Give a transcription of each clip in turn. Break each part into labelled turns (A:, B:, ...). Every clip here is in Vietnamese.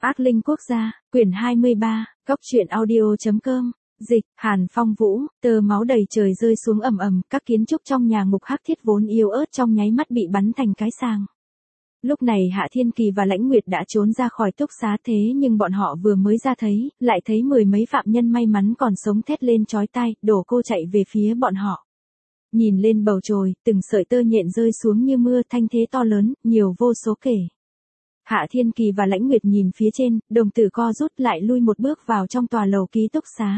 A: Ác linh quốc gia, quyển 23, Cốc truyện audio.com, dịch, Hàn Phong Vũ, tơ máu đầy trời rơi xuống ầm ầm, các kiến trúc trong nhà ngục hắc thiết vốn yếu ớt trong nháy mắt bị bắn thành cái sàng. Lúc này Hạ Thiên Kỳ và Lãnh Nguyệt đã trốn ra khỏi túc xá thế nhưng bọn họ vừa mới ra thấy, lại thấy mười mấy phạm nhân may mắn còn sống thét lên chói tai, đổ cô chạy về phía bọn họ. Nhìn lên bầu trời, từng sợi tơ nhện rơi xuống như mưa, thanh thế to lớn, nhiều vô số kể. Hạ Thiên Kỳ và Lãnh Nguyệt nhìn phía trên, đồng tử co rút lại lui một bước vào trong tòa lầu ký túc xá.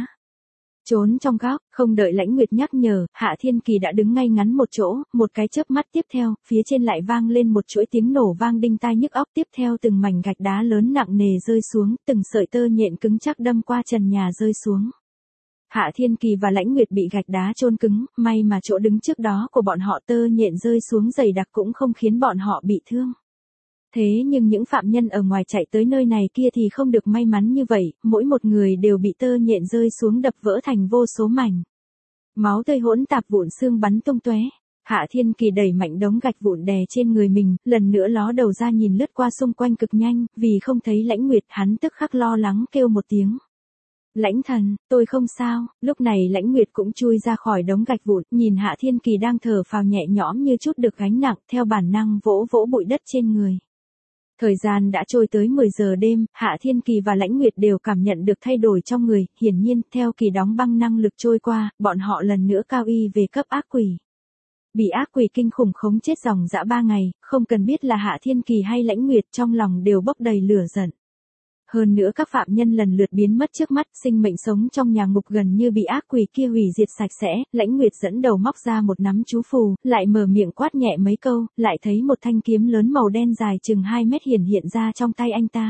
A: Trốn trong góc, không đợi Lãnh Nguyệt nhắc nhở, Hạ Thiên Kỳ đã đứng ngay ngắn một chỗ, một cái chớp mắt tiếp theo, phía trên lại vang lên một chuỗi tiếng nổ vang đinh tai nhức óc, tiếp theo từng mảnh gạch đá lớn nặng nề rơi xuống, từng sợi tơ nhện cứng chắc đâm qua trần nhà rơi xuống. Hạ Thiên Kỳ và Lãnh Nguyệt bị gạch đá chôn cứng, may mà chỗ đứng trước đó của bọn họ tơ nhện rơi xuống dày đặc cũng không khiến bọn họ bị thương. Thế nhưng những phạm nhân ở ngoài chạy tới nơi này kia thì không được may mắn như vậy, mỗi một người đều bị tơ nhện rơi xuống đập vỡ thành vô số mảnh. Máu tươi hỗn tạp vụn xương bắn tung tóe. Hạ Thiên Kỳ đẩy mạnh đống gạch vụn đè trên người mình, lần nữa ló đầu ra nhìn lướt qua xung quanh cực nhanh, vì không thấy Lãnh Nguyệt, hắn tức khắc lo lắng kêu một tiếng. Lãnh thần, tôi không sao. Lúc này Lãnh Nguyệt cũng chui ra khỏi đống gạch vụn, nhìn Hạ Thiên Kỳ đang thở phào nhẹ nhõm như chút được gánh nặng, theo bản năng vỗ vỗ bụi đất trên người. Thời gian đã trôi tới 10 giờ đêm, Hạ Thiên Kỳ và Lãnh Nguyệt đều cảm nhận được thay đổi trong người, hiển nhiên, theo kỳ đóng băng năng lực trôi qua, bọn họ lần nữa cao y về cấp ác quỷ. Bị ác quỷ kinh khủng khống chết dòng dã 3 ngày, không cần biết là Hạ Thiên Kỳ hay Lãnh Nguyệt trong lòng đều bốc đầy lửa giận. Hơn nữa các phạm nhân lần lượt biến mất trước mắt, sinh mệnh sống trong nhà ngục gần như bị ác quỷ kia hủy diệt sạch sẽ, Lãnh Nguyệt dẫn đầu móc ra một nắm chú phù, lại mở miệng quát nhẹ mấy câu, lại thấy một thanh kiếm lớn màu đen dài chừng 2 mét hiện ra trong tay anh ta.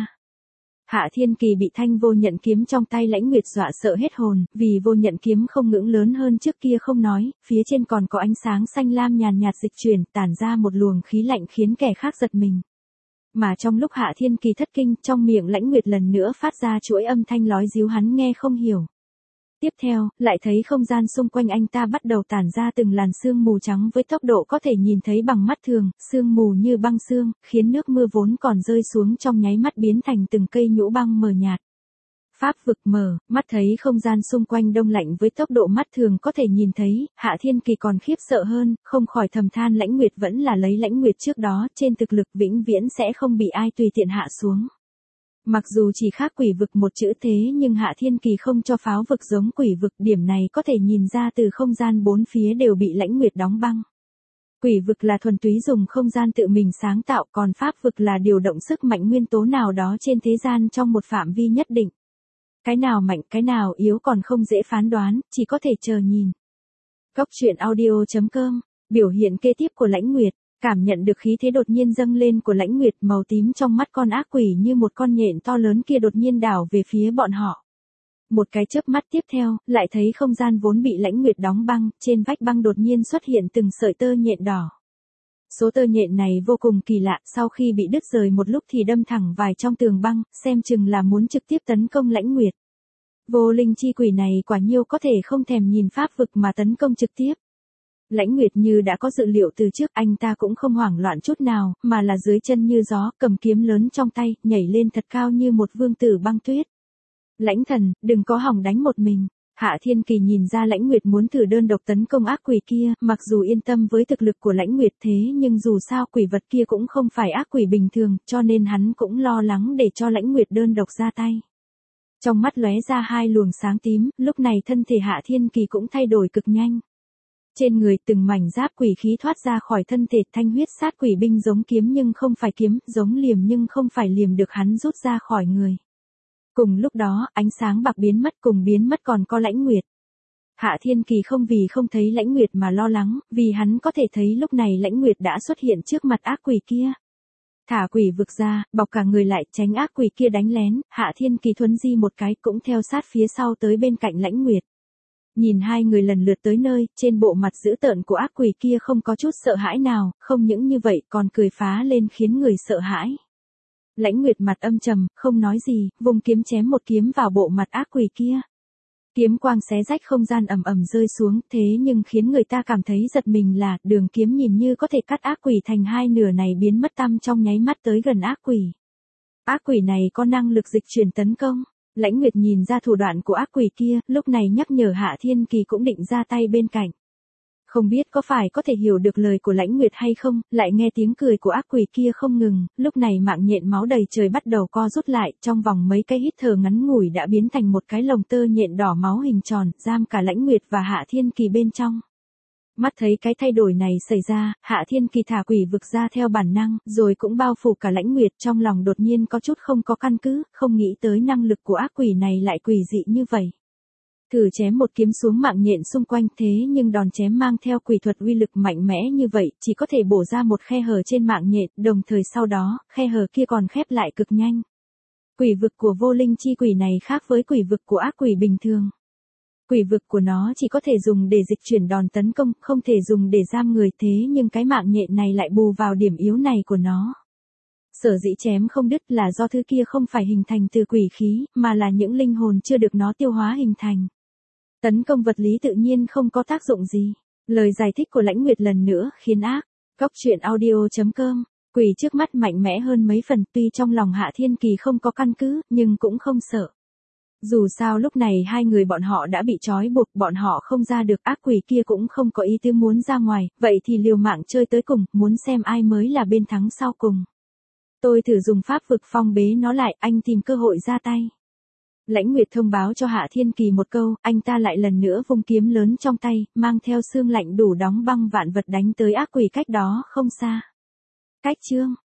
A: Hạ Thiên Kỳ bị thanh vô nhận kiếm trong tay Lãnh Nguyệt dọa sợ hết hồn, vì vô nhận kiếm không ngưỡng lớn hơn trước kia không nói, phía trên còn có ánh sáng xanh lam nhàn nhạt dịch chuyển, tản ra một luồng khí lạnh khiến kẻ khác giật mình. Mà trong lúc Hạ Thiên Kỳ thất kinh, trong miệng Lãnh Nguyệt lần nữa phát ra chuỗi âm thanh lói díu hắn nghe không hiểu. Tiếp theo, lại thấy không gian xung quanh anh ta bắt đầu tản ra từng làn sương mù trắng với tốc độ có thể nhìn thấy bằng mắt thường, sương mù như băng sương, khiến nước mưa vốn còn rơi xuống trong nháy mắt biến thành từng cây nhũ băng mờ nhạt. Pháp vực mở, mắt thấy không gian xung quanh đông lạnh với tốc độ mắt thường có thể nhìn thấy, Hạ Thiên Kỳ còn khiếp sợ hơn, không khỏi thầm than Lãnh Nguyệt vẫn là lấy Lãnh Nguyệt trước đó, trên thực lực vĩnh viễn sẽ không bị ai tùy tiện hạ xuống. Mặc dù chỉ khác quỷ vực một chữ thế nhưng Hạ Thiên Kỳ không cho pháo vực giống quỷ vực, điểm này có thể nhìn ra từ không gian bốn phía đều bị Lãnh Nguyệt đóng băng. Quỷ vực là thuần túy dùng không gian tự mình sáng tạo, còn pháp vực là điều động sức mạnh nguyên tố nào đó trên thế gian trong một phạm vi nhất định. Cái nào mạnh, cái nào yếu còn không dễ phán đoán, chỉ có thể chờ nhìn. Cốc truyện audio.com, biểu hiện kế tiếp của Lãnh Nguyệt, cảm nhận được khí thế đột nhiên dâng lên của Lãnh Nguyệt, màu tím trong mắt con ác quỷ như một con nhện to lớn kia đột nhiên đảo về phía bọn họ. Một cái chớp mắt tiếp theo, lại thấy không gian vốn bị Lãnh Nguyệt đóng băng, trên vách băng đột nhiên xuất hiện từng sợi tơ nhện đỏ. Số tơ nhện này vô cùng kỳ lạ, sau khi bị đứt rời một lúc thì đâm thẳng vào trong tường băng, xem chừng là muốn trực tiếp tấn công Lãnh Nguyệt. Vô linh chi quỷ này quả nhiêu có thể không thèm nhìn pháp vực mà tấn công trực tiếp. Lãnh Nguyệt như đã có dự liệu từ trước, anh ta cũng không hoảng loạn chút nào, mà là dưới chân như gió, cầm kiếm lớn trong tay, nhảy lên thật cao như một vương tử băng tuyết. Lãnh thần, đừng có hòng đánh một mình. Hạ Thiên Kỳ nhìn ra Lãnh Nguyệt muốn thử đơn độc tấn công ác quỷ kia, mặc dù yên tâm với thực lực của Lãnh Nguyệt thế nhưng dù sao quỷ vật kia cũng không phải ác quỷ bình thường, cho nên hắn cũng lo lắng để cho Lãnh Nguyệt đơn độc ra tay. Trong mắt lóe ra hai luồng sáng tím, lúc này thân thể Hạ Thiên Kỳ cũng thay đổi cực nhanh. Trên người từng mảnh giáp quỷ khí thoát ra khỏi thân thể, thanh huyết sát quỷ binh giống kiếm nhưng không phải kiếm, giống liềm nhưng không phải liềm được hắn rút ra khỏi người. Cùng lúc đó, ánh sáng bạc biến mất, cùng biến mất còn có Lãnh Nguyệt. Hạ Thiên Kỳ không vì không thấy Lãnh Nguyệt mà lo lắng, vì hắn có thể thấy lúc này Lãnh Nguyệt đã xuất hiện trước mặt ác quỷ kia. Thả quỷ vực ra, bọc cả người lại, tránh ác quỷ kia đánh lén, Hạ Thiên Kỳ thuấn di một cái cũng theo sát phía sau tới bên cạnh Lãnh Nguyệt. Nhìn hai người lần lượt tới nơi, trên bộ mặt dữ tợn của ác quỷ kia không có chút sợ hãi nào, không những như vậy còn cười phá lên khiến người sợ hãi. Lãnh Nguyệt mặt âm trầm, không nói gì, vùng kiếm chém một kiếm vào bộ mặt ác quỷ kia. Kiếm quang xé rách không gian ầm ầm rơi xuống, thế nhưng khiến người ta cảm thấy giật mình là, đường kiếm nhìn như có thể cắt ác quỷ thành hai nửa này biến mất tăm trong nháy mắt tới gần ác quỷ. Ác quỷ này có năng lực dịch chuyển tấn công. Lãnh Nguyệt nhìn ra thủ đoạn của ác quỷ kia, lúc này nhắc nhở Hạ Thiên Kỳ cũng định ra tay bên cạnh. Không biết có phải có thể hiểu được lời của Lãnh Nguyệt hay không, lại nghe tiếng cười của ác quỷ kia không ngừng, lúc này mạng nhện máu đầy trời bắt đầu co rút lại, trong vòng mấy cái hít thở ngắn ngủi đã biến thành một cái lồng tơ nhện đỏ máu hình tròn, giam cả Lãnh Nguyệt và Hạ Thiên Kỳ bên trong. Mắt thấy cái thay đổi này xảy ra, Hạ Thiên Kỳ thả quỷ vực ra theo bản năng, rồi cũng bao phủ cả Lãnh Nguyệt, trong lòng đột nhiên có chút không có căn cứ, không nghĩ tới năng lực của ác quỷ này lại quỷ dị như vậy. Thử chém một kiếm xuống mạng nhện xung quanh, thế nhưng đòn chém mang theo quỷ thuật uy lực mạnh mẽ như vậy, chỉ có thể bổ ra một khe hở trên mạng nhện, đồng thời sau đó, khe hở kia còn khép lại cực nhanh. Quỷ vực của vô linh chi quỷ này khác với quỷ vực của ác quỷ bình thường. Quỷ vực của nó chỉ có thể dùng để dịch chuyển đòn tấn công, không thể dùng để giam người, thế nhưng cái mạng nhện này lại bù vào điểm yếu này của nó. Sở dĩ chém không đứt là do thứ kia không phải hình thành từ quỷ khí, mà là những linh hồn chưa được nó tiêu hóa hình thành. Tấn công vật lý tự nhiên không có tác dụng gì. Lời giải thích của Lãnh Nguyệt lần nữa khiến Cóc truyện audio.com quỷ trước mắt mạnh mẽ hơn mấy phần, tuy trong lòng Hạ Thiên Kỳ không có căn cứ, nhưng cũng không sợ. Dù sao lúc này hai người bọn họ đã bị trói buộc, bọn họ không ra được, ác quỷ kia cũng không có ý tứ muốn ra ngoài, vậy thì liều mạng chơi tới cùng, muốn xem ai mới là bên thắng sau cùng. Tôi thử dùng pháp vực phong bế nó lại, anh tìm cơ hội ra tay. Lãnh Nguyệt thông báo cho Hạ Thiên Kỳ một câu, anh ta lại lần nữa vung kiếm lớn trong tay, mang theo xương lạnh đủ đóng băng vạn vật đánh tới ác quỷ cách đó không xa. Cách chương